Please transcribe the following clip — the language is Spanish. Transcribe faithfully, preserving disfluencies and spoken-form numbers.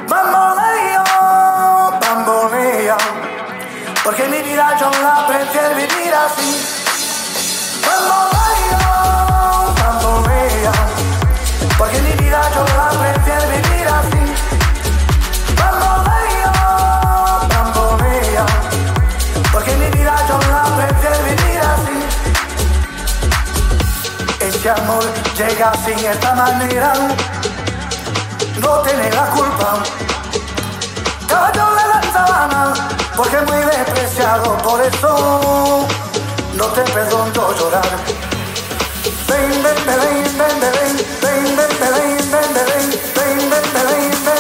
Bamboleo, bamboleo, porque mi vida yo la prefiero vivir así. Bamboleo, bamboleo, porque mi vida yo la prefiero vivir así. Bamboleo, bamboleo, porque mi vida yo la prefiero vivir así. Ese amor llega así, esta manera, no tiene la culpa. Caballo de la sabana, porque es muy despreciado, por eso no te perdono llorar. Ven, ven, ven, ven, ven, ven, ven, ven, ven, ven, ven, ven, ven, ven, ven, ven.